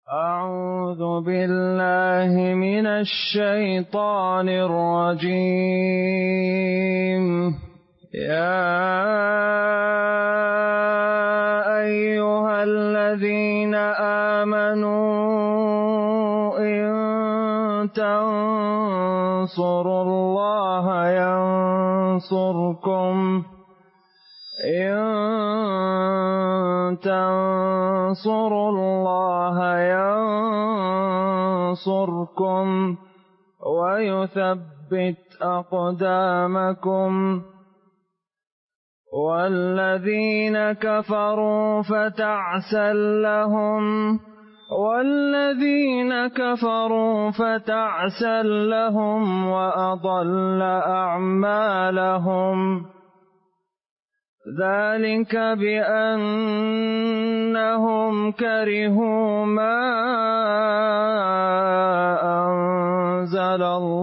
أعوذ بالله من الشيطان الرجيم. يا أيها الذين آمنوا إن تنصروا الله ينصركم ويثبت أقدامكم. والذين كفروا فتعسا لهم وأضل أعمالهم. ذلك بأنهم كرهوا ما أنزل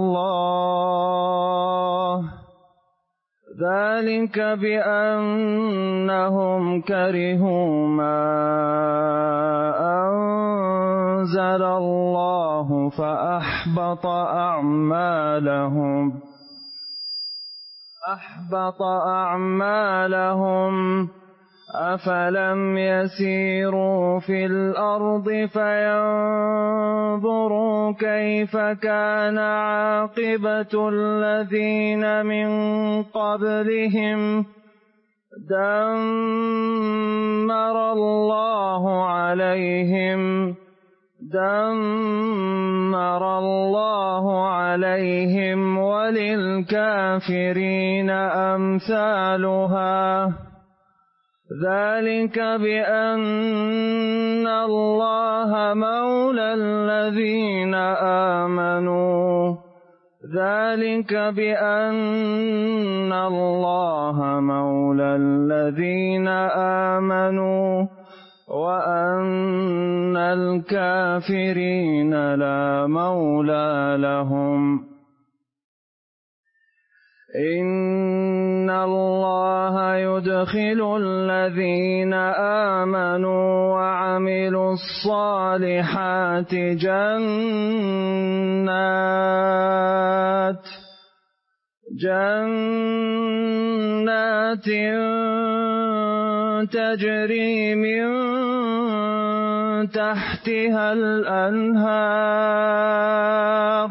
الله فأحبط أعمالهم. أفلم يسيروا في الأرض فينظروا كيف كان عاقبة الذين من قبلهم. دمر الله عليهم وللكافرين أمثالها. ذلك بأن الله مولى الذين آمنوا وأن الكافرين لا مولى لهم. إن الله يدخل الذين آمنوا وعملوا الصالحات جنات تجري من تحتها الأنهار.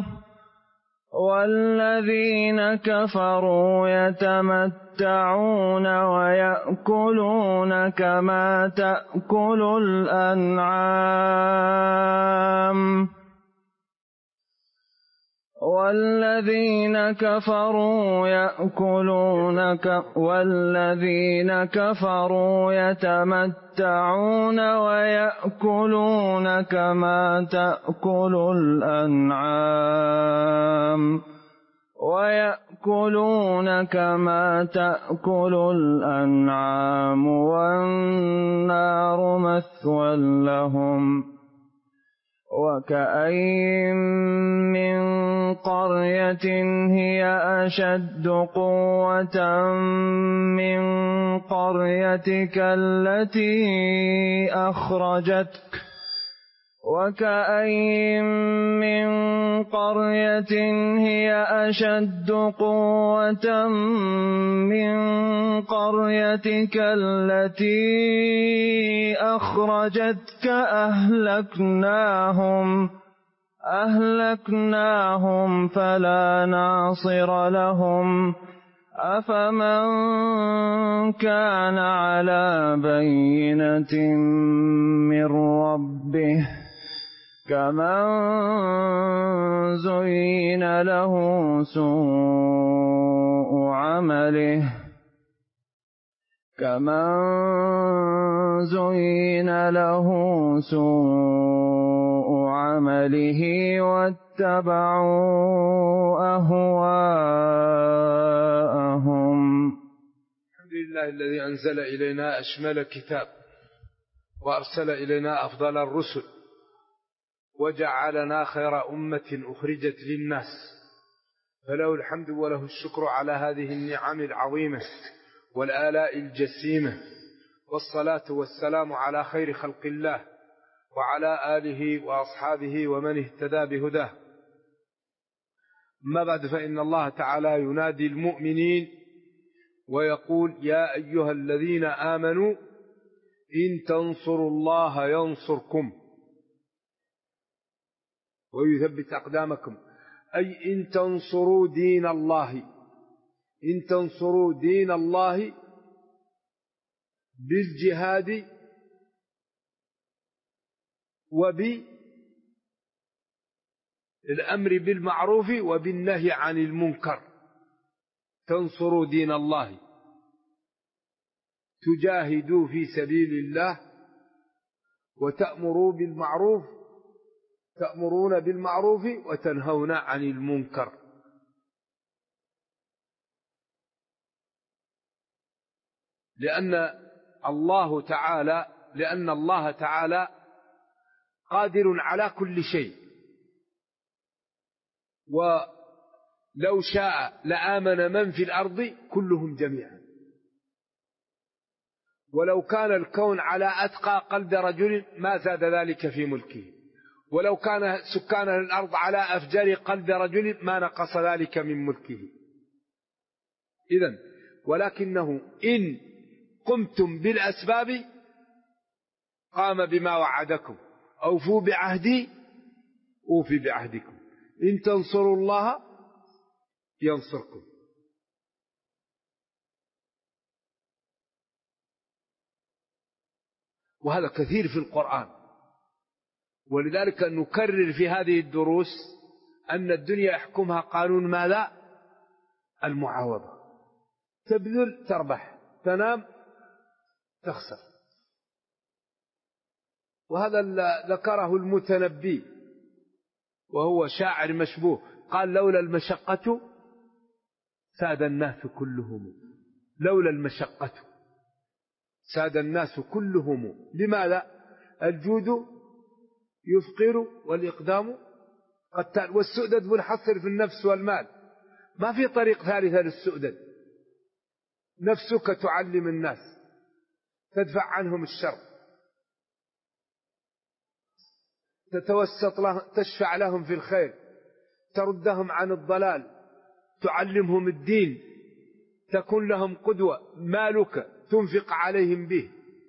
والذين كفروا يتمتعون ويأكلون كما تأكل الأنعام. والذين كفروا يتمتعون ويأكلون كما تأكل الأنعام والنار مثوى لهم. وكأين من قرية هي أشد قوة من قريتك التي أخرجتك. أهلكناهم فلا ناصر لهم. أفمن كان على بينة من ربه كمن زين له سوء عمله واتبعوا أهواءهم. الحمد لله الذي أنزل إلينا أشمل كتاب وأرسل إلينا أفضل الرسل وجعلنا خير أمة أخرجت للناس، فله الحمد وله الشكر على هذه النعم العظيمة والآلاء الجسيمة، والصلاة والسلام على خير خلق الله وعلى آله وأصحابه ومن اهتدى بهداه. أما بعد، فإن الله تعالى ينادي المؤمنين ويقول: يا أيها الذين آمنوا إن تنصروا الله ينصركم ويثبت أقدامكم، أي إن تنصروا دين الله، إن تنصروا دين الله بالجهاد وبالأمر بالمعروف وبالنهي عن المنكر. تنصروا دين الله، تجاهدوا في سبيل الله، وتأمروا بالمعروف، تأمرون بالمعروف وتنهون عن المنكر. لأن الله تعالى قادر على كل شيء، ولو شاء لآمن من في الأرض كلهم جميعا، ولو كان الكون على أتقى قلب رجل ما زاد ذلك في ملكه، ولو كان سكان الأرض على أفجر قلب رجل ما نقص ذلك من ملكه. إذن ولكنه إن قمتم بالأسباب قام بما وعدكم، أوفوا بعهدي أوفي بعهدكم، إن تنصروا الله ينصركم. وهذا كثير في القرآن، ولذلك نكرر في هذه الدروس أن الدنيا يحكمها قانون ماذا؟ المعاوضة. تبذل تربح، تنام تخسر. وهذا ذكره المتنبي وهو شاعر مشبوه، قال: لولا المشقة ساد الناس كلهم، لولا المشقة ساد الناس كلهم. لماذا؟ الجود يفقر والإقدام قتال، والسؤدد منحصر في النفس والمال، ما في طريق ثالثة للسؤدد. نفسك تعلم الناس، تدفع عنهم الشر، تتوسط لهم، تشفع لهم في الخير، تردهم عن الضلال، تعلمهم الدين، تكون لهم قدوة. مالك تنفق عليهم به،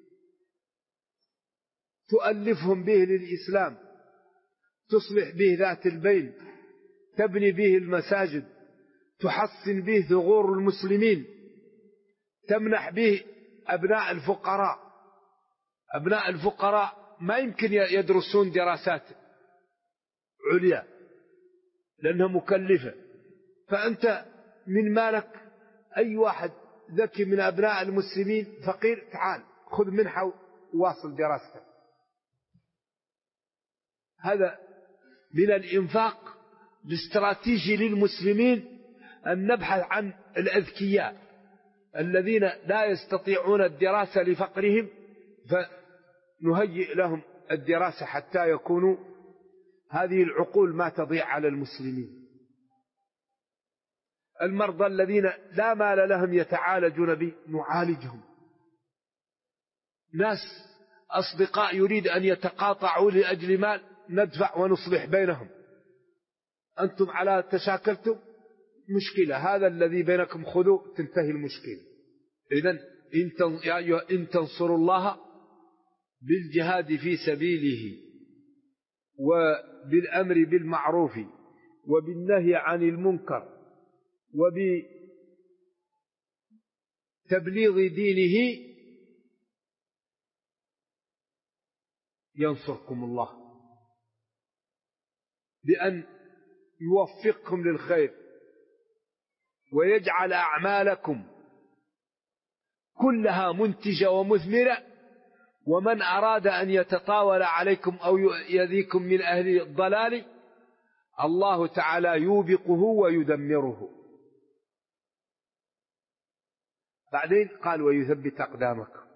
تؤلفهم به للإسلام، تصلح به ذات البين، تبني به المساجد، تحسن به ثغور المسلمين، تمنح به أبناء الفقراء. أبناء الفقراء ما يمكن يدرسون دراسات عليا لأنها مكلفة، فأنت من مالك أي واحد ذكي من أبناء المسلمين فقير، تعال خذ منحة وواصل دراستك. هذا من الإنفاق الاستراتيجي للمسلمين، أن نبحث عن الأذكياء الذين لا يستطيعون الدراسة لفقرهم، فنهيئ لهم الدراسة حتى يكونوا هذه العقول ما تضيع على المسلمين. المرضى الذين لا مال لهم يتعالجون به نعالجهم. ناس أصدقاء يريد أن يتقاطعوا لأجل مال، ندفع ونصلح بينهم. أنتم على تشاكلتم مشكلة، هذا الذي بينكم خذوا تنتهي المشكلة. إذن إن تنصروا الله بالجهاد في سبيله وبالأمر بالمعروف وبالنهي عن المنكر وبتبليغ دينه ينصركم الله، بأن يوفقكم للخير ويجعل أعمالكم كلها منتجة ومثمرة. ومن أراد أن يتطاول عليكم أو يؤذيكم من أهل الضلال الله تعالى يوبقه ويدمره. بعدين قال: ويثبت أقدامكم.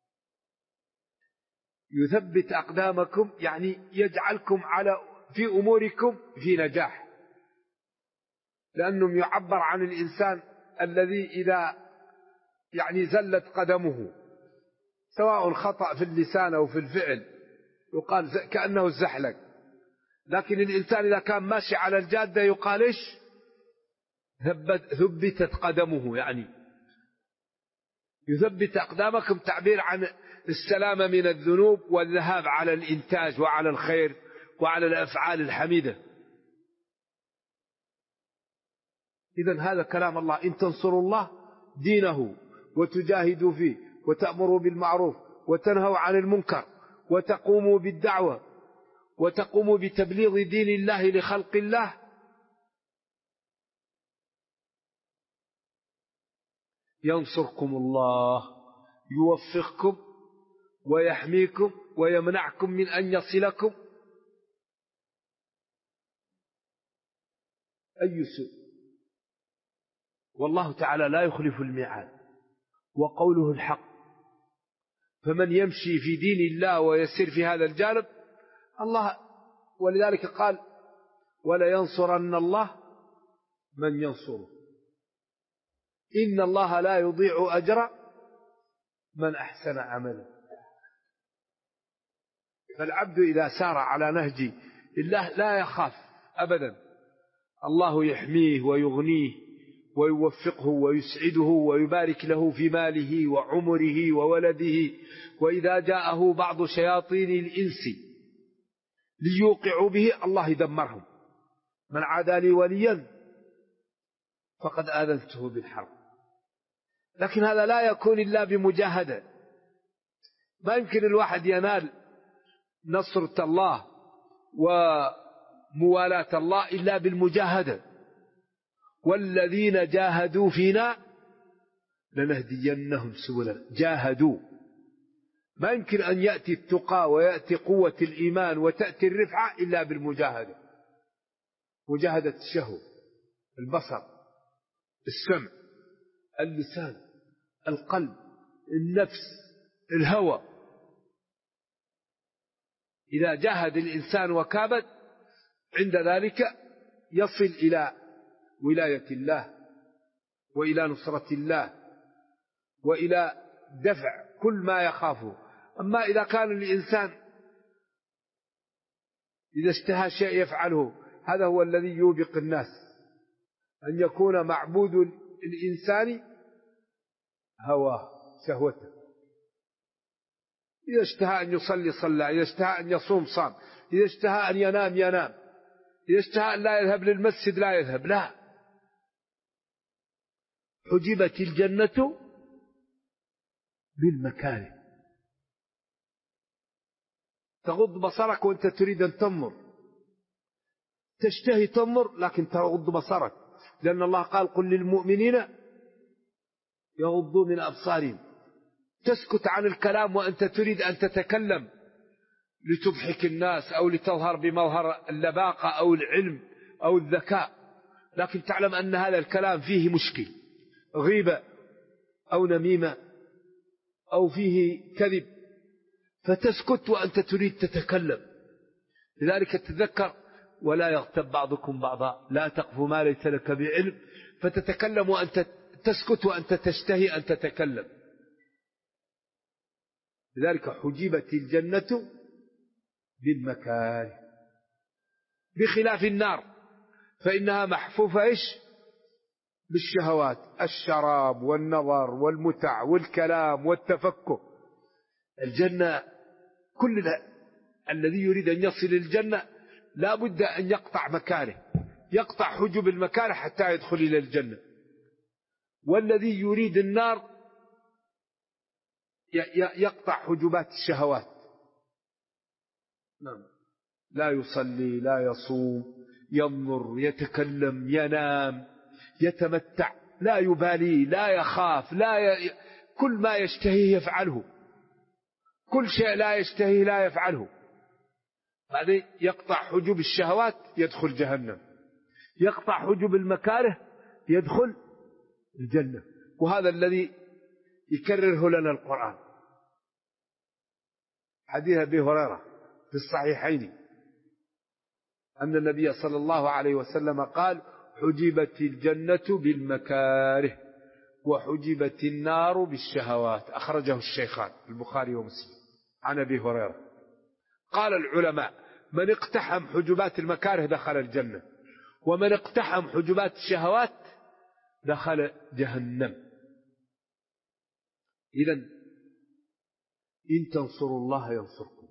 يثبت أقدامكم يعني يجعلكم في أموركم في نجاح، لأنه يعبر عن الإنسان الذي إذا زلت قدمه، سواء خطأ في اللسان أو في الفعل يقال كأنه الزحلق. لكن الإنسان إذا كان ماشي على الجادة يقال إيش؟ ثبتت قدمه، يعني يثبت أقدامكم، تعبير عن السلامة من الذنوب والذهاب على الإنتاج وعلى الخير وعلى الأفعال الحميدة. إذن هذا كلام الله: إن تنصروا الله دينه وتجاهدوا فيه وتأمروا بالمعروف وتنهوا عن المنكر وتقوموا بالدعوة وتقوموا بتبليغ دين الله لخلق الله ينصركم الله، يوفقكم ويحميكم ويمنعكم من أن يصلكم أي سوء. والله تعالى لا يخلف الميعاد وقوله الحق. فمن يمشي في دين الله ويسير في هذا الجانب الله، ولذلك قال: ولا ينصرن الله من ينصره، إن الله لا يضيع أجر من أحسن عملا. فالعبد إذا سار على نهج الله لا يخاف أبدا، الله يحميه ويغنيه ويوفقه ويسعده ويبارك له في ماله وعمره وولده. وإذا جاءه بعض شياطين الإنس ليوقعوا به الله يدمرهم: من عادى لي وليا فقد آذنته بالحرب. لكن هذا لا يكون إلا بمجاهدة. ما يمكن الواحد ينال نصرة الله وموالاة الله إلا بالمجاهدة. والذين جاهدوا فينا لنهدينهم سبلنا. جاهدوا. ما يمكن أن يأتي التقى ويأتي قوة الإيمان وتأتي الرفعة إلا بالمجاهدة. مجاهدة الشهوة، البصر، السمع، اللسان، القلب، النفس، الهوى. إذا جاهد الإنسان وكابد عند ذلك يصل إلى ولاية الله وإلى نصرة الله وإلى دفع كل ما يخافه. أما إذا كان الإنسان إذا اشتهى شيء يفعله، هذا هو الذي يوبق الناس، أن يكون معبود الإنسان هواه شهوته. إذا اشتهى أن يصلي صلى، إذا اشتهى أن يصوم صام، إذا اشتهى أن ينام ينام، إذا اشتهى أن لا يذهب للمسجد لا يذهب. لا، حجبت الجنة بالمكاره. تغض بصرك وأنت تريد أن تنظر، تشتهي تنظر لكن تغض بصرك، لأن الله قال: قل للمؤمنين يغضوا من أبصارهم. تسكت عن الكلام وأنت تريد أن تتكلم لتضحك الناس أو لتظهر بمظهر اللباقة أو العلم أو الذكاء، لكن تعلم أن هذا الكلام فيه مشكل، غيبة أو نميمة أو فيه كذب، فتسكت وأنت تريد تتكلم. لذلك تذكر: ولا يغتب بعضكم بعضا، لا تقف ما ليس لك بعلم، فتتكلم وأنت تسكت وأنت تشتهي أن تتكلم. لذلك حجبت الجنة بالمكاره، بخلاف النار فإنها محفوفة إيش؟ بالشهوات، الشراب والنظر والمتع والكلام والتفكه. الجنة كل الذي يريد أن يصل الجنة لا بد أن يقطع مكاره، يقطع حجب المكاره حتى يدخل إلى الجنة. والذي يريد النار يقطع حجبات الشهوات. نعم. لا يصلي، لا يصوم، ينظر، يتكلم، ينام، يتمتع، لا يبالي، لا يخاف، كل ما يشتهيه يفعله، كل شيء لا يشتهيه لا يفعله. بعدين يقطع حجب الشهوات يدخل جهنم، يقطع حجب المكاره يدخل الجنة. وهذا الذي يكرره لنا القرآن. حديث أبي هريرة في الصحيحين أن النبي صلى الله عليه وسلم قال: حجبت الجنة بالمكاره وحجبت النار بالشهوات. أخرجه الشيخان البخاري ومسلم عن أبي هريرة قال العلماء: من اقتحم حجبات المكاره دخل الجنة، ومن اقتحم حجبات الشهوات دخل جهنم. إذن إن تنصروا الله ينصركم،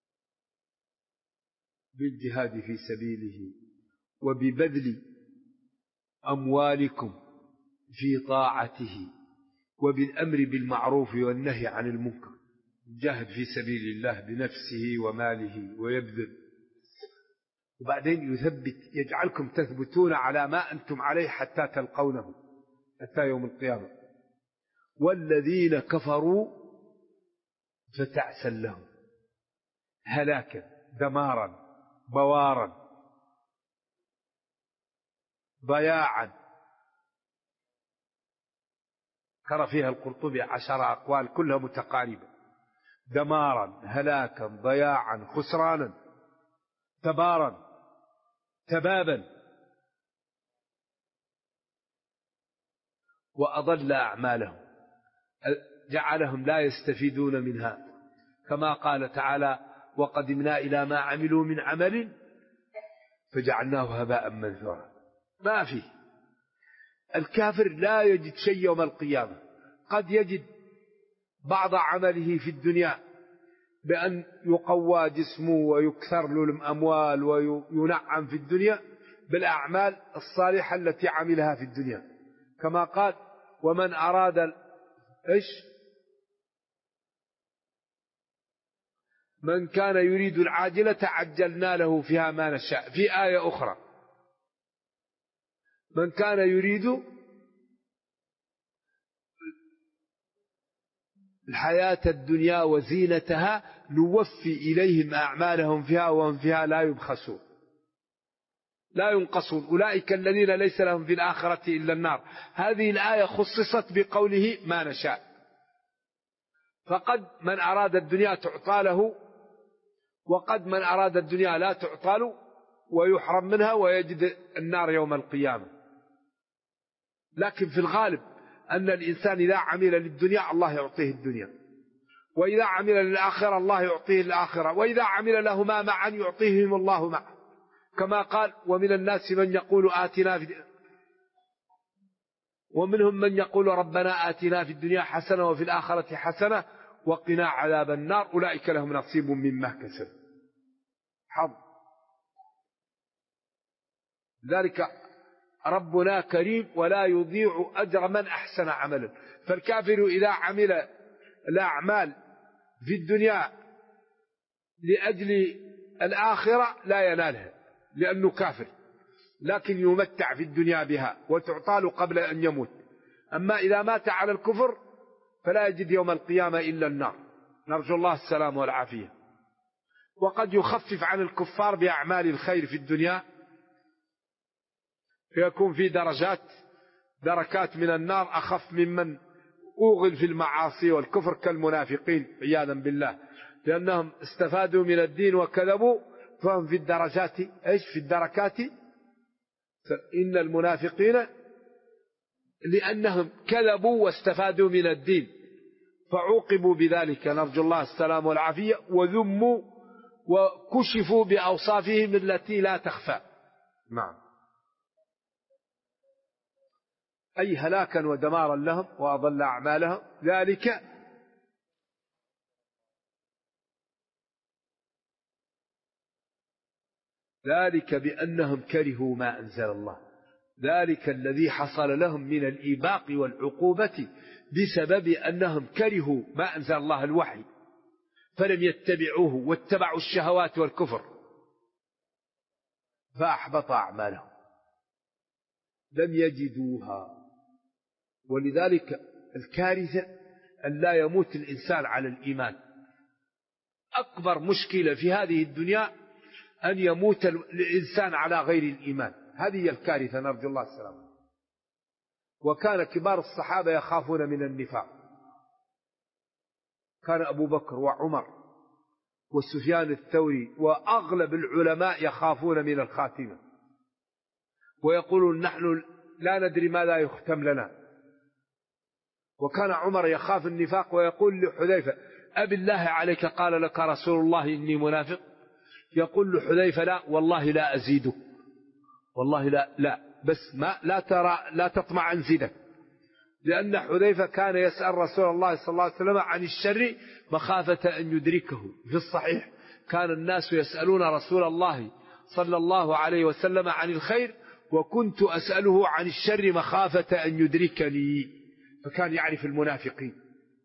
بالجهاد في سبيله وببذل أموالكم في طاعته وبالأمر بالمعروف والنهي عن المنكر. جاهد في سبيل الله بنفسه وماله ويبذل، وبعدين يثبت، يجعلكم تثبتون على ما أنتم عليه حتى تلقونه، حتى يوم القيامة. والذين كفروا فتعسا لهم، هلاكا، دمارا، بوارا، ضياعا. ترى فيها القرطبي 10 أقوال كلها متقاربة: دمارا، هلاكا، ضياعا، خسرانا، تبارا، تبابا. وأضل أعمالهم، جعلهم لا يستفيدون منها، كما قال تعالى: وقدمنا إلى ما عملوا من عمل فجعلناه هباء منثورا. ما فيه. الكافر لا يجد شيء يوم القيامة. قد يجد بعض عمله في الدنيا بأن يقوى جسمه ويكثر له الأموال وينعم في الدنيا بالأعمال الصالحة التي عملها في الدنيا، كما قال: ومن أراد من كان يريد العاجلة عجلنا له فيها ما نشاء. في آية أخرى: من كان يريد الحياة الدنيا وزينتها نوفي إليهم أعمالهم فيها وهم فيها لا يبخسون، لا ينقصون، أولئك الذين ليس لهم في الآخرة إلا النار. هذه الآية خصصت بقوله ما نشاء، فقد من أراد الدنيا تعطى له، وقد من أراد الدنيا لا تعطى له ويحرم منها ويجد النار يوم القيامة. لكن في الغالب أن الإنسان إذا عمل للدنيا الله يعطيه الدنيا، وإذا عمل للآخرة الله يعطيه الآخرة، وإذا عمل لهما معا يعطيهم الله معا، كما قال: ومن الناس من يقول آتنا ومنهم من يقول ربنا آتنا في الدنيا حسنة وفي الآخرة حسنة وقنا عذاب النار أولئك لهم نصيب مما كسبوا. حظ. ذلك ربنا كريم ولا يضيع أجر من أحسن عملا. فالكافر إذا عمل الأعمال في الدنيا لأجل الآخرة لا ينالها لأنه كافر، لكن يمتع في الدنيا بها وتعطى له قبل أن يموت. أما إذا مات على الكفر فلا يجد يوم القيامة إلا النار، نرجو الله السلام والعافية. وقد يخفف عن الكفار بأعمال الخير في الدنيا، فيكون في دركات من النار أخف ممن أوغل في المعاصي والكفر كالمنافقين عياذا بالله، لأنهم استفادوا من الدين وكذبوا فهم في الدرجات في الدركات. إن المنافقين لأنهم كذبوا واستفادوا من الدين فعوقبوا بذلك، نرجو الله السلام والعافية، وذموا وكشفوا بأوصافهم التي لا تخفى. نعم. أي هلاكا ودمارا لهم وأضل أعمالهم. ذلك بأنهم كرهوا ما أنزل الله، ذلك الذي حصل لهم من الإيباق والعقوبة بسبب أنهم كرهوا ما أنزل الله الوحي فلم يتبعوه واتبعوا الشهوات والكفر فأحبط أعمالهم، لم يجدوها. ولذلك الكارثة أن لا يموت الإنسان على الإيمان. أكبر مشكلة في هذه الدنيا أن يموت الإنسان على غير الإيمان، هذه هي الكارثة، نرجو الله السلامة. وكان كبار الصحابة يخافون من النفاق، كان أبو بكر وعمر وسفيان الثوري وأغلب العلماء يخافون من الخاتمة، ويقولون نحن لا ندري ماذا يختم لنا. وكان عمر يخاف النفاق ويقول لحذيفة: أبي الله عليك قال لك رسول الله إني منافق؟ يقول له حذيفة: لا والله لا أزيدك، والله لا بس ما لا تطمع عن زيدك. لأن حذيفة كان يسأل رسول الله صلى الله عليه وسلم عن الشر مخافة أن يدركه. في الصحيح كان الناس يسألون رسول الله صلى الله عليه وسلم عن الخير، وكنت أسأله عن الشر مخافة أن يدركني. فكان يعرف المنافقين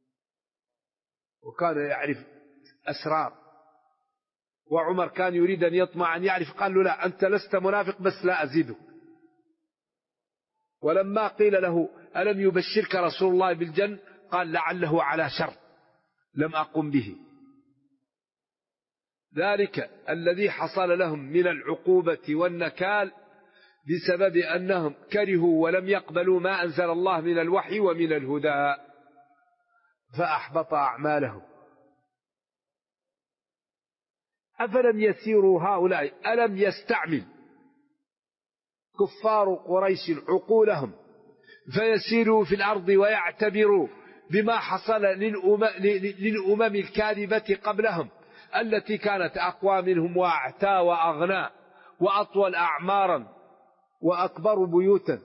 وكان يعرف أسرار. وعمر كان يريد أن يطمع أن يعرف، قال له: لا، أنت لست منافق بس لا أزيدك. ولما قيل له: ألم يبشرك رسول الله بالجنة؟ قال: لعله على شر لم أقم به. ذلك الذي حصل لهم من العقوبة والنكال بسبب أنهم كرهوا ولم يقبلوا ما أنزل الله من الوحي ومن الهدى، فأحبط أعمالهم. أفلم يسيروا هؤلاء، ألم يستعمل كفار قريش عقولهم فيسيروا في الأرض ويعتبروا بما حصل للأمم الكاذبة قبلهم التي كانت أقوى منهم وأعتى وأغنى وأطول أعمارا وأكبر بيوتا.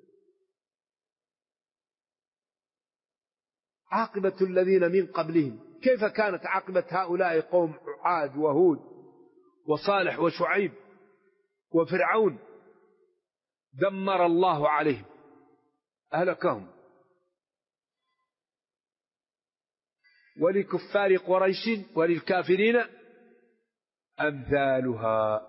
عاقبة الذين من قبلهم، كيف كانت عاقبة هؤلاء قوم عاد وهود وصالح وشعيب وفرعون؟ دمر الله عليهم، أهلكهم. ولكفار قريش وللكافرين أمثالها.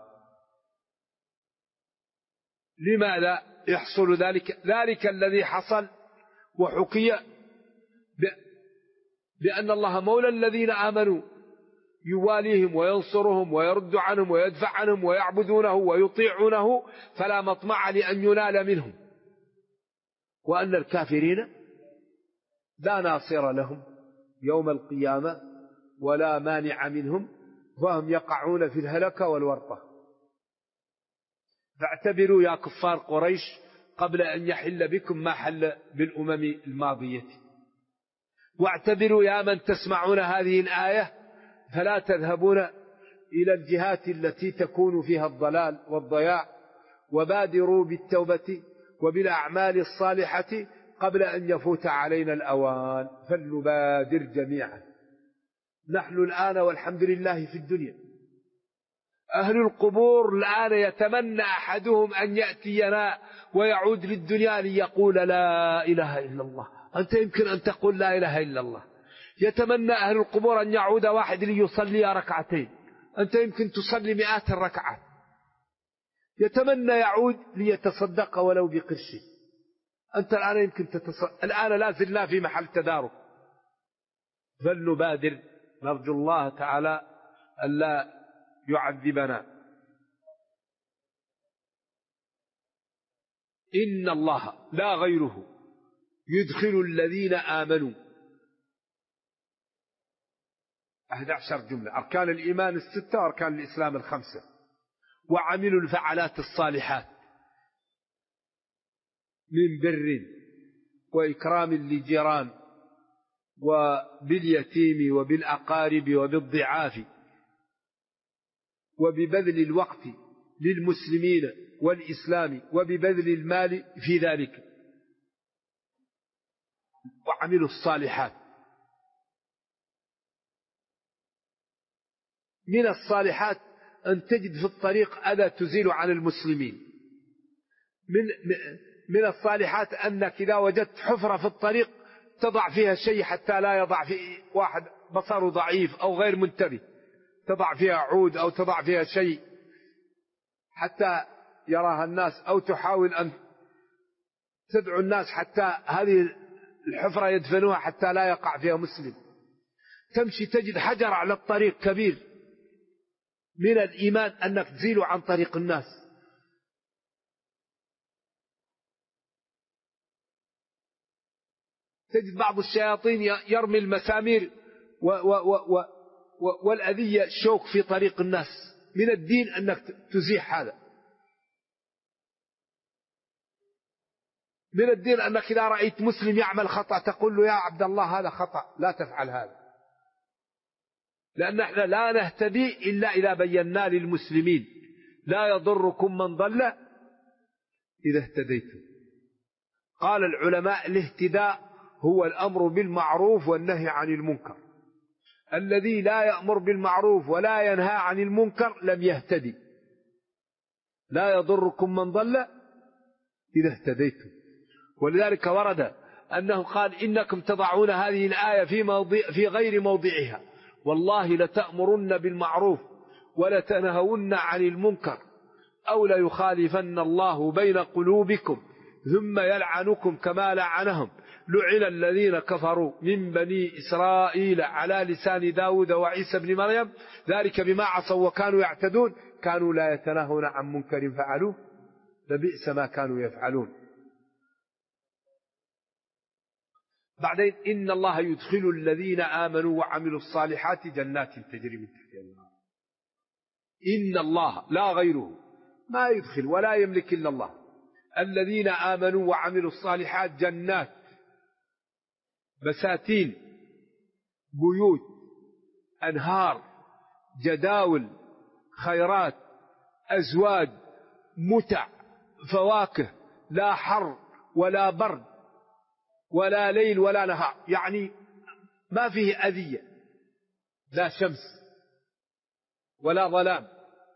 لماذا يحصل ذلك الذي حصل وحكي بأن الله مولى الذين آمنوا يواليهم وينصرهم ويرد عنهم ويدفع عنهم ويعبدونه ويطيعونه، فلا مطمع لأن ينال منهم، وأن الكافرين لا ناصر لهم يوم القيامة ولا مانع منهم، وهم يقعون في الهلكة والورطة. فاعتبروا يا كفار قريش قبل أن يحل بكم ما حل بالأمم الماضية، واعتبروا يا من تسمعون هذه الآية فلا تذهبون إلى الجهات التي تكون فيها الضلال والضياع، وبادروا بالتوبة وبالأعمال الصالحة قبل أن يفوت علينا الأوان. فلنبادر جميعا. نحن الآن والحمد لله في الدنيا، أهل القبور الآن يتمنى أحدهم أن يأتينا ويعود للدنيا ليقول لا إله إلا الله. أنت يمكن أن تقول لا إله إلا الله. يتمنى أهل القبور أن يعود واحد ليصلي ركعتين، أنت يمكن تصلي مئات الركعات. يتمنى يعود ليتصدق ولو بقرش، أنت الآن يمكن الآن لا زلنا في محل تدارك. فلنبادر، نرجو الله تعالى ألا يعذبنا. إن الله لا غيره يدخل الذين آمنوا. 11 جملة: أركان الإيمان 6 وأركان الإسلام 5، وعملوا الفعالات الصالحات من بر وإكرام للجيران وباليتيم وبالأقارب وبالضعاف وببذل الوقت للمسلمين والإسلام وببذل المال في ذلك، وعملوا الصالحات. من الصالحات أن تجد في الطريق أذى تزيل عن المسلمين. من الصالحات أنك إذا وجدت حفرة في الطريق تضع فيها شيء حتى لا يضع في واحد بصره ضعيف أو غير منتبه، تضع فيها عود أو تضع فيها شيء حتى يراها الناس، أو تحاول أن تدعو الناس حتى هذه الحفرة يدفنوها حتى لا يقع فيها مسلم. تمشي تجد حجر على الطريق كبير. من الإيمان أنك تزيله عن طريق الناس. تجد بعض الشياطين يرمي المسامير والأذية شوك في طريق الناس. من الدين أنك تزيح هذا. من الدين أنك إذا رأيت مسلم يعمل خطأ تقول له: يا عبد الله هذا خطأ، لا تفعل هذا. لأن احنا لا نهتدي إلا إذا بينا للمسلمين لا يضركم من ضل إذا اهتديتم. قال العلماء الاهتداء هو الأمر بالمعروف والنهي عن المنكر. الذي لا يأمر بالمعروف ولا ينهى عن المنكر لم يهتدي. لا يضركم من ضل إذا اهتديتم. ولذلك ورد أنه قال إنكم تضعون هذه الآية في غير موضعها، والله لتأمرن بالمعروف ولتنهون عن المنكر أو ليخالفن الله بين قلوبكم ثم يلعنكم كما لعنهم. لعن الذين كفروا من بني إسرائيل على لسان داود وعيسى بن مريم ذلك بما عصوا وكانوا يعتدون كانوا لا يتناهون عن منكر فعلوه لبئس ما كانوا يفعلون. بعدين إن الله يدخل الذين آمنوا وعملوا الصالحات جنات تجري من تحتها الأنهار. إن الله لا غيره ما يدخل ولا يملك إلا الله. الذين آمنوا وعملوا الصالحات جنات، بساتين، بيوت، أنهار، جداول، خيرات، أزواج، متع، فواكه، لا حر ولا برد ولا ليل ولا نهار، يعني ما فيه أذية، لا شمس ولا ظلام،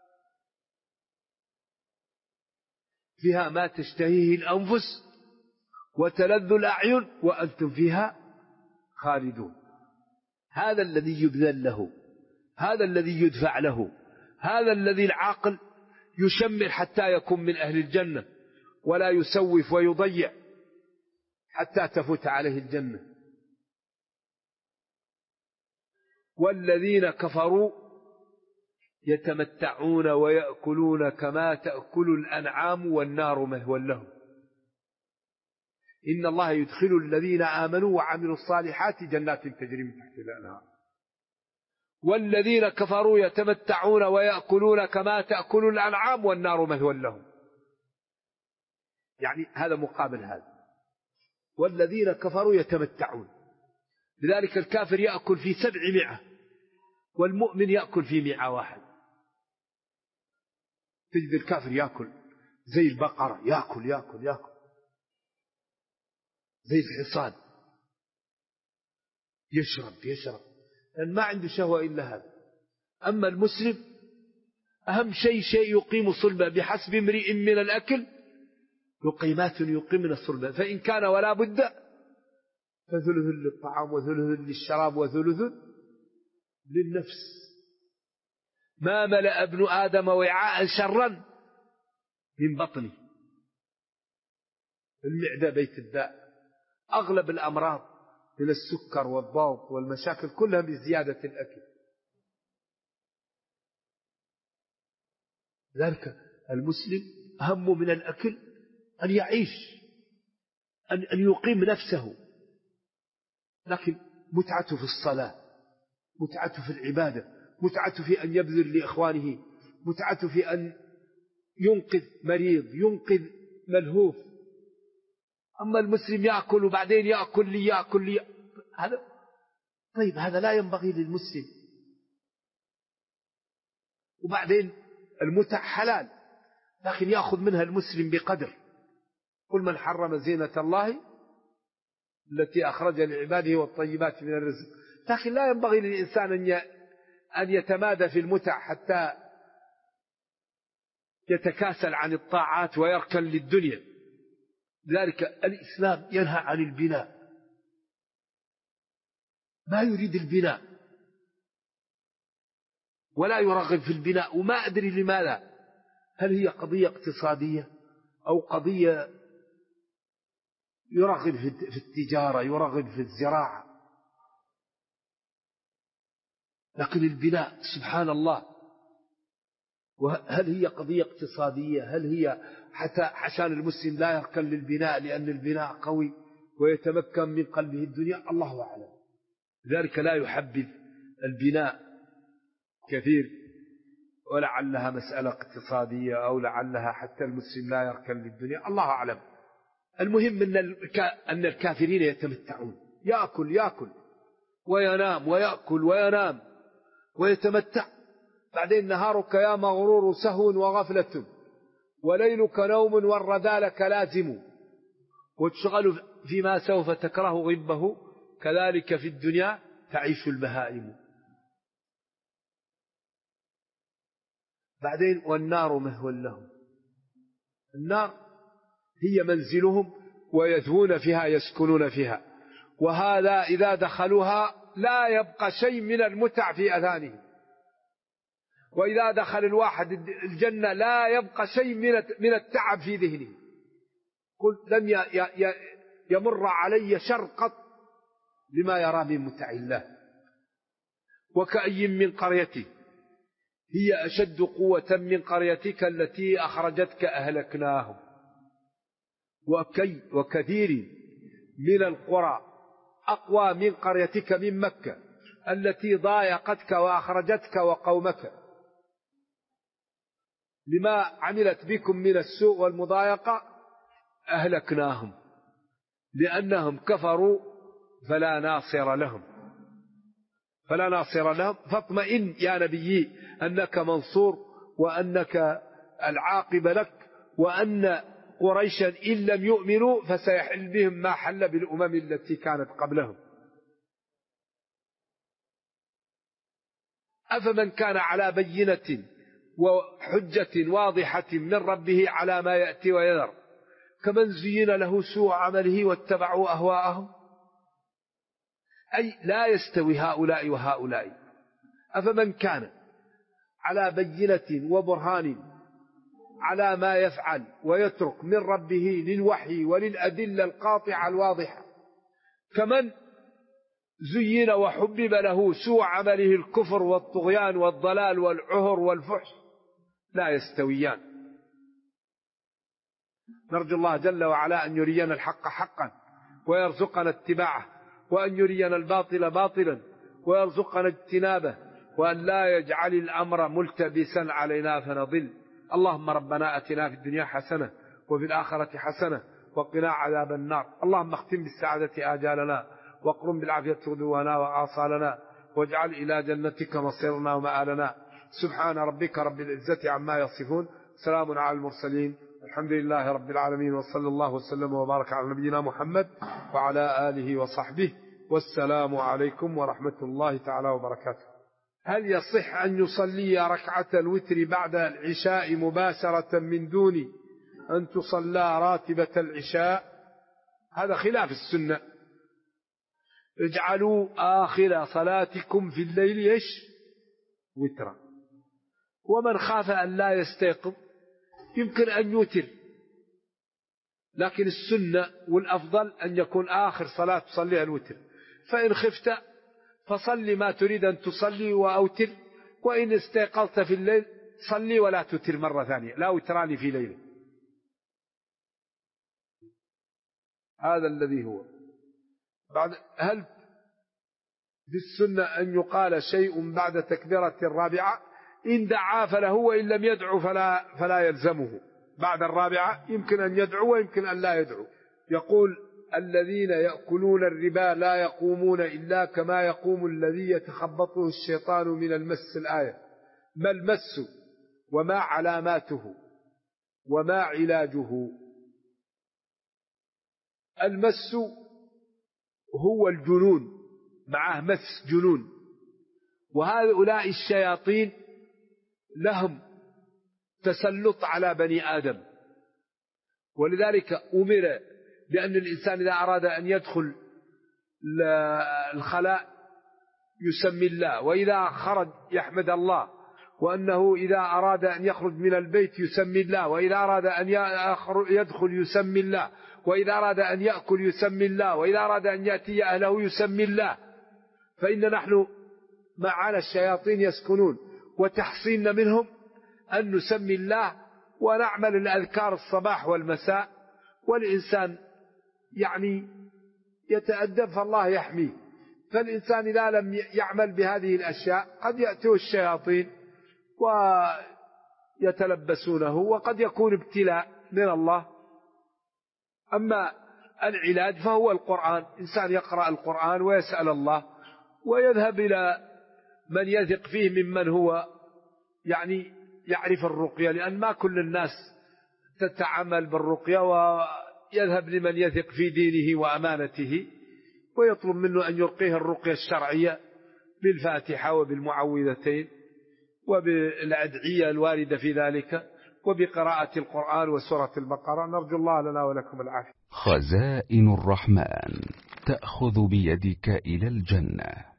فيها ما تشتهيه الأنفس وتلذ الأعين وأنتم فيها خالدون. هذا الذي يبذل له، هذا الذي يدفع له، هذا الذي العاقل يشمر حتى يكون من أهل الجنة ولا يسوف ويضيع حتى تفوت عليه الجنة. والذين كفروا يتمتعون ويأكلون كما تأكل الأنعام والنار مثوى لهم. إن الله يدخل الذين آمنوا وعملوا الصالحات جنات تجري من تحتها الأنهار. والذين كفروا يتمتعون ويأكلون كما تأكل الأنعام والنار مثوى لهم. يعني هذا مقابل هذا. والذين كفروا يتمتعون، لذلك الكافر يأكل في 700 والمؤمن يأكل في 101. تجد الكافر يأكل زي البقرة، يأكل زي الحصان، يشرب لأن ما عنده شهوة إلا هذا. أما المسلم أهم شيء يقيم صلبه، بحسب امرئ من الأكل لقيمات يقيمن الصلبة، فإن كان ولا بد فثلث للطعام وثلث للشراب وثلث للنفس. ما ملأ ابن آدم وعاء شرا من بطنه. المعدة بيت الداء، أغلب الأمراض من السكر والضغط والمشاكل كلها بزيادة الأكل. ذلك المسلم همه من الأكل أن يعيش، أن يقيم نفسه، لكن متعته في الصلاة، متعته في العبادة، متعته في أن يبذل لإخوانه، متعته في أن ينقذ مريض، ينقذ ملهوف. أما المسلم يأكل وبعدين يأكل لي هذا طيب، هذا لا ينبغي للمسلم. وبعدين المتع حلال لكن يأخذ منها المسلم بقدر. قل من حرم زينة الله التي أخرج لعباده والطيبات من الرزق. لكن لا ينبغي للإنسان أن يتمادى في المتع حتى يتكاسل عن الطاعات ويركن للدنيا. لذلك الإسلام ينهى عن البناء، ما يريد البناء ولا يرغب في البناء. وما أدري لماذا، هل هي قضية اقتصادية أو قضية يرغب في التجارة، يرغب في الزراعة. لكن البناء سبحان الله، هل هي قضية اقتصادية؟ هل هي حتى عشان المسلم لا يركن للبناء لأن البناء قوي ويتمكن من قلبه الدنيا؟ الله أعلم. لذلك لا يحبذ البناء كثير، ولعلها مسألة اقتصادية أو لعلها حتى المسلم لا يركن للدنيا، الله أعلم. المهم أن الكافرين يتمتعون، يأكل وينام ويأكل وينام ويتمتع. بعدين نهارك يا مغرور سهو وغفلة، وليلك نوم والرذالك لازم، وتشغل فيما سوف تكره غبه، كذلك في الدنيا تعيش البهائم. بعدين والنار مهوى لهم، النار هي منزلهم ويثوون فيها يسكنون فيها، وهذا إذا دخلوها لا يبقى شيء من المتع في أذانهم، وإذا دخل الواحد الجنة لا يبقى شيء من التعب في ذهنه. قل لم يمر علي شر قط لما يرى من متع الله. وكأي من قرية هي أشد قوة من قريتك التي أخرجتك أهلكناهم. وكثير من القرى أقوى من قريتك من مكة التي ضايقتك وأخرجتك وقومك لما عملت بكم من السوء والمضايقة أهلكناهم لأنهم كفروا فلا ناصر لهم. فاطمئن يا نبي أنك منصور، وأنك العاقب لك، وأن قريشا إن لم يؤمنوا فسيحل بهم ما حل بالأمم التي كانت قبلهم. أفمن كان على بينة وحجة واضحة من ربه على ما يأتي ويذر كمن زين له سوء عمله واتبعوا أهواءهم. أي لا يستوي هؤلاء وهؤلاء. أفمن كان على بينة وبرهان على ما يفعل ويترك من ربه للوحي وللأدلة القاطعة الواضحة كمن زين وحبب له سوء عمله الكفر والطغيان والضلال والعهر والفحش لا يستويان. نرجو الله جل وعلا أن يرينا الحق حقا ويرزقنا اتباعه، وأن يرينا الباطل باطلا ويرزقنا اجتنابه، وأن لا يجعل الأمر ملتبسا علينا فنضل. اللهم ربنا أتنا في الدنيا حسنة وفي الآخرة حسنة وقنا عذاب النار. اللهم اختم بالسعادة آجالنا، واقرم بالعافية غدونا وآصالنا، واجعل إلى جنتك مصيرنا ومآلنا. سبحان ربك رب العزة عما يصفون، سلام على المرسلين، الحمد لله رب العالمين، وصلى الله وسلم وبارك على نبينا محمد وعلى آله وصحبه، والسلام عليكم ورحمة الله تعالى وبركاته. هل يصح أن يصلي ركعة الوتر بعد العشاء مباشرة من دون أن تصلى راتبة العشاء؟ هذا خلاف السنة. اجعلوا آخر صلاتكم في الليل إيش؟ وترا. ومن خاف أن لا يستيقظ يمكن أن يوتر، لكن السنة والأفضل أن يكون آخر صلاة تصليها الوتر. فإن خفت فصلي ما تريد أن تصلي وأوتر، وإن استيقظت في الليل صلي ولا توتر مرة ثانية، لا وتراني في ليلة. هذا الذي هو. بعد هل في السنة أن يقال شيء بعد تكبيرة الرابعة؟ إن دعا فله، وإن لم يدعو فلا يلزمه. بعد الرابعة يمكن أن يدعو ويمكن أن لا يدعو. يقول الذين يأكلون الربا لا يقومون إلا كما يقوم الذي يتخبطه الشيطان من المس. الآية. ما المس وما علاماته وما علاجه؟ المس هو الجنون، معه مس جنون، وهؤلاء الشياطين لهم تسلط على بني آدم، ولذلك أمر بأن الإنسان إذا أراد أن يدخل الخلاء يسمي الله، وإذا خرج يحمد الله، وأنه إذا أراد أن يخرج من البيت يسمي الله، وإذا أراد أن يدخل يسمي الله، وإذا أراد أن يأكل يسمي الله، وإذا أراد أن يأتي أهله يسمي الله. فإن نحن معنا الشياطين يسكنون، وتحصيننا منهم أن نسمي الله ونعمل الأذكار الصباح والمساء، والإنسان يعني يتأدب فالله يحميه. فالإنسان إذا لم يعمل بهذه الأشياء قد يأتيه الشياطين ويتلبسونه، وقد يكون ابتلاء من الله. أما العلاج فهو القرآن، إنسان يقرأ القرآن ويسأل الله ويذهب إلى من يثق فيه ممن هو يعني يعرف الرقية، لأن ما كل الناس تتعامل بالرقية، ويذهب لمن يثق في دينه وأمانته ويطلب منه أن يرقيه الرقية الشرعية بالفاتحة وبالمعوذتين وبالأدعية الواردة في ذلك وبقراءة القرآن وسورة البقرة. نرجو الله لنا ولكم العافية. خزائن الرحمن تأخذ بيدك إلى الجنة.